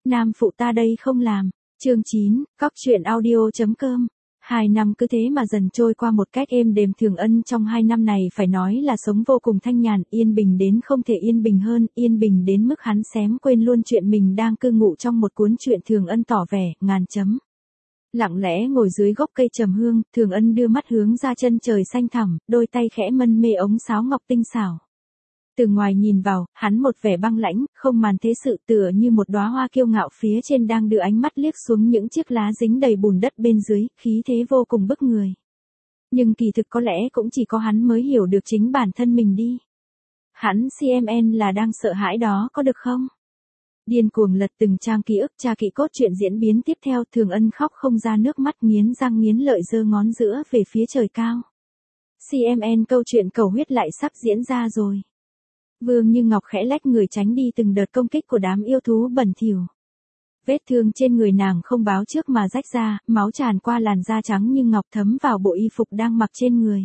Nam phụ ta đây không làm. Chương 9, Cóc truyện audio.com. 2 năm cứ thế mà dần trôi qua một cách êm đềm. Thường Ân trong 2 năm này phải nói là sống vô cùng thanh nhàn, yên bình đến không thể yên bình hơn, yên bình đến mức hắn xém quên luôn chuyện mình đang cư ngụ trong một cuốn truyện. Thường Ân tỏ vẻ, ngàn chấm. Lặng lẽ ngồi dưới gốc cây trầm hương, Thường Ân đưa mắt hướng ra chân trời xanh thẳm, đôi tay khẽ mân mê ống sáo ngọc tinh xảo. Từ ngoài nhìn vào, hắn một vẻ băng lãnh, không màn thế sự, tựa như một đóa hoa kiêu ngạo phía trên đang đưa ánh mắt liếc xuống những chiếc lá dính đầy bùn đất bên dưới, khí thế vô cùng bức người. Nhưng kỳ thực có lẽ cũng chỉ có hắn mới hiểu được chính bản thân mình đi. Hắn CMN là đang sợ hãi đó có được không? Điên cuồng lật từng trang ký ức, tra kỹ cốt truyện diễn biến tiếp theo. Thường Ân khóc không ra nước mắt, nghiến răng nghiến lợi giơ ngón giữa về phía trời cao. CMN câu chuyện cầu huyết lại sắp diễn ra rồi. Vương Như Ngọc khẽ lách người tránh đi từng đợt công kích của đám yêu thú bẩn thỉu. Vết thương trên người nàng không báo trước mà rách ra, máu tràn qua làn da trắng như ngọc thấm vào bộ y phục đang mặc trên người.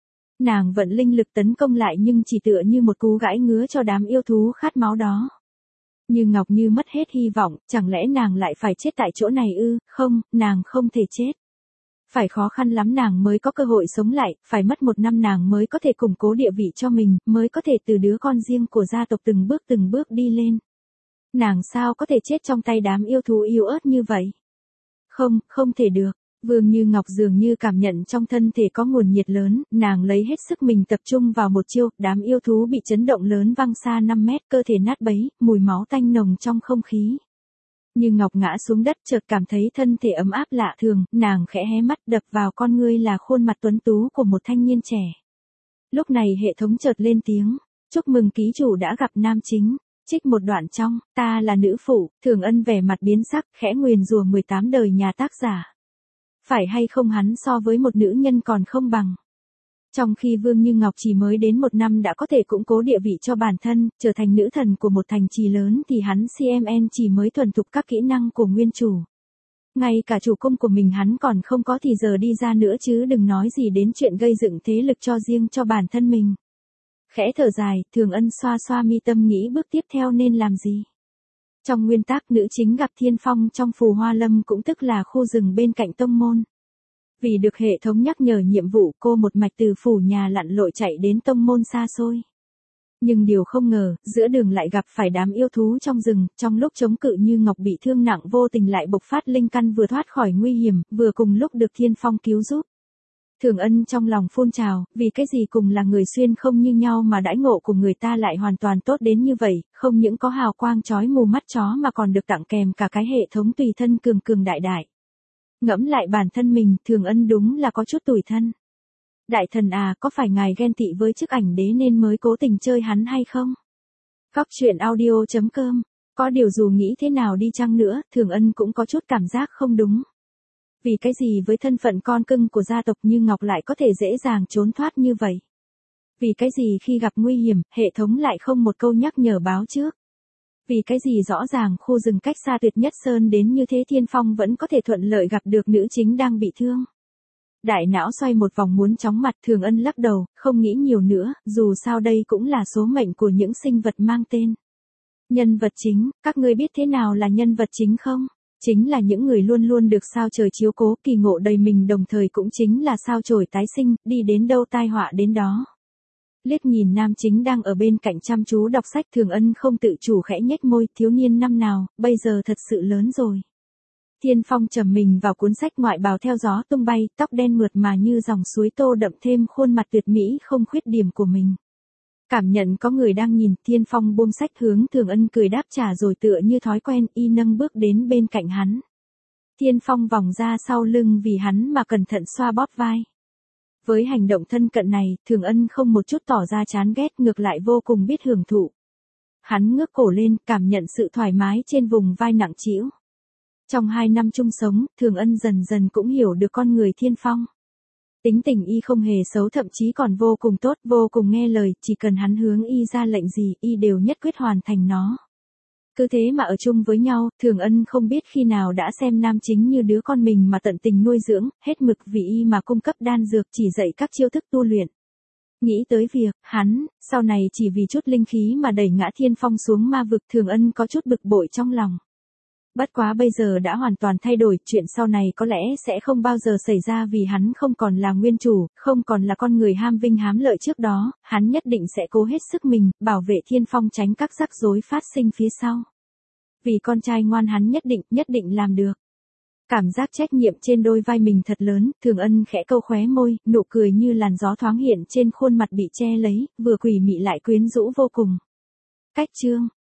Nàng vận linh lực tấn công lại nhưng chỉ tựa như một cú gãi ngứa cho đám yêu thú khát máu đó. Như Ngọc như mất hết hy vọng, chẳng lẽ nàng lại phải chết tại chỗ này ư? Không, nàng không thể chết. Phải khó khăn lắm nàng mới có cơ hội sống lại, phải mất 1 năm nàng mới có thể củng cố địa vị cho mình, mới có thể từ đứa con riêng của gia tộc từng bước đi lên. Nàng sao có thể chết trong tay đám yêu thú yếu ớt như vậy? Không, không thể được. Vương Như Ngọc dường như cảm nhận trong thân thể có nguồn nhiệt lớn, nàng lấy hết sức mình tập trung vào một chiêu, đám yêu thú bị chấn động lớn văng xa 5 mét, cơ thể nát bấy, mùi máu tanh nồng trong không khí. Như Ngọc ngã xuống đất, chợt cảm thấy thân thể ấm áp lạ thường, nàng khẽ hé mắt, đập vào con ngươi là khuôn mặt tuấn tú của một thanh niên trẻ. Lúc này hệ thống chợt lên tiếng, chúc mừng ký chủ đã gặp nam chính. Trích một đoạn trong, ta là nữ phụ. Thường Ân vẻ mặt biến sắc, khẽ nguyền rủa 18 đời nhà tác giả. Phải hay không hắn so với một nữ nhân còn không bằng. Trong khi Vương Như Ngọc chỉ mới đến 1 năm đã có thể củng cố địa vị cho bản thân, trở thành nữ thần của một thành trì lớn, thì hắn CMN chỉ mới thuần thục các kỹ năng của nguyên chủ. Ngay cả chủ cung của mình hắn còn không có thì giờ đi ra nữa chứ đừng nói gì đến chuyện gây dựng thế lực cho riêng cho bản thân mình. Khẽ thở dài, Thường Ân xoa xoa mi tâm nghĩ bước tiếp theo nên làm gì. Trong nguyên tắc nữ chính gặp Thiên Phong trong Phù Hoa Lâm, cũng tức là khu rừng bên cạnh tông môn. Vì được hệ thống nhắc nhở nhiệm vụ, cô một mạch từ phủ nhà lặn lội chạy đến tông môn xa xôi. Nhưng điều không ngờ, giữa đường lại gặp phải đám yêu thú trong rừng, trong lúc chống cự Như Ngọc bị thương nặng vô tình lại bộc phát linh căn, vừa thoát khỏi nguy hiểm, vừa cùng lúc được Thiên Phong cứu giúp. Thường Ân trong lòng phun trào, vì cái gì cùng là người xuyên không như nhau mà đãi ngộ của người ta lại hoàn toàn tốt đến như vậy, không những có hào quang chói mù mắt chó mà còn được tặng kèm cả cái hệ thống tùy thân cường đại đại. Ngẫm lại bản thân mình, Thường Ân đúng là có chút tủi thân. Đại thần à, có phải ngài ghen tị với chức ảnh đế nên mới cố tình chơi hắn hay không? Cóc truyện audio.com. Có điều dù nghĩ thế nào đi chăng nữa, Thường Ân cũng có chút cảm giác không đúng. Vì cái gì với thân phận con cưng của gia tộc Như Ngọc lại có thể dễ dàng trốn thoát như vậy? Vì cái gì khi gặp nguy hiểm, hệ thống lại không một câu nhắc nhở báo trước? Vì cái gì rõ ràng khu rừng cách xa Tuyệt Nhất Sơn đến như thế Thiên Phong vẫn có thể thuận lợi gặp được nữ chính đang bị thương? Đại não xoay một vòng muốn chóng mặt, Thường Ân lắc đầu, không nghĩ nhiều nữa, dù sao đây cũng là số mệnh của những sinh vật mang tên. Nhân vật chính, các ngươi biết thế nào là nhân vật chính không? Chính là những người luôn luôn được sao trời chiếu cố, kỳ ngộ đầy mình, đồng thời cũng chính là sao chổi tái sinh, đi đến đâu tai họa đến đó. Liếc nhìn nam chính đang ở bên cạnh chăm chú đọc sách, Thường Ân không tự chủ khẽ nhếch môi, thiếu niên năm nào, bây giờ thật sự lớn rồi. Thiên Phong trầm mình vào cuốn sách, ngoại bào theo gió tung bay, tóc đen mượt mà như dòng suối tô đậm thêm khuôn mặt tuyệt mỹ không khuyết điểm của mình. Cảm nhận có người đang nhìn, Thiên Phong buông sách hướng Thường Ân cười đáp trả rồi tựa như thói quen y nâng bước đến bên cạnh hắn. Thiên Phong vòng ra sau lưng vì hắn mà cẩn thận xoa bóp vai. Với hành động thân cận này, Thường Ân không một chút tỏ ra chán ghét, ngược lại vô cùng biết hưởng thụ. Hắn ngước cổ lên, cảm nhận sự thoải mái trên vùng vai nặng trĩu. Trong 2 năm chung sống, Thường Ân dần dần cũng hiểu được con người Thiên Phong. Tính tình y không hề xấu, thậm chí còn vô cùng tốt, vô cùng nghe lời, chỉ cần hắn hướng y ra lệnh gì, y đều nhất quyết hoàn thành nó. Cứ thế mà ở chung với nhau, Thường Ân không biết khi nào đã xem nam chính như đứa con mình mà tận tình nuôi dưỡng, hết mực vì y mà cung cấp đan dược, chỉ dạy các chiêu thức tu luyện. Nghĩ tới việc, hắn, sau này chỉ vì chút linh khí mà đẩy ngã Thiên Phong xuống ma vực, Thường Ân có chút bực bội trong lòng. Bất quá bây giờ đã hoàn toàn thay đổi, chuyện sau này có lẽ sẽ không bao giờ xảy ra vì hắn không còn là nguyên chủ, không còn là con người ham vinh hám lợi trước đó, hắn nhất định sẽ cố hết sức mình, bảo vệ Thiên Phong tránh các rắc rối phát sinh phía sau. Vì con trai ngoan hắn nhất định làm được. Cảm giác trách nhiệm trên đôi vai mình thật lớn, Thường Ân khẽ câu khóe môi, nụ cười như làn gió thoáng hiện trên khuôn mặt bị che lấy, vừa quỷ mị lại quyến rũ vô cùng. Cách chương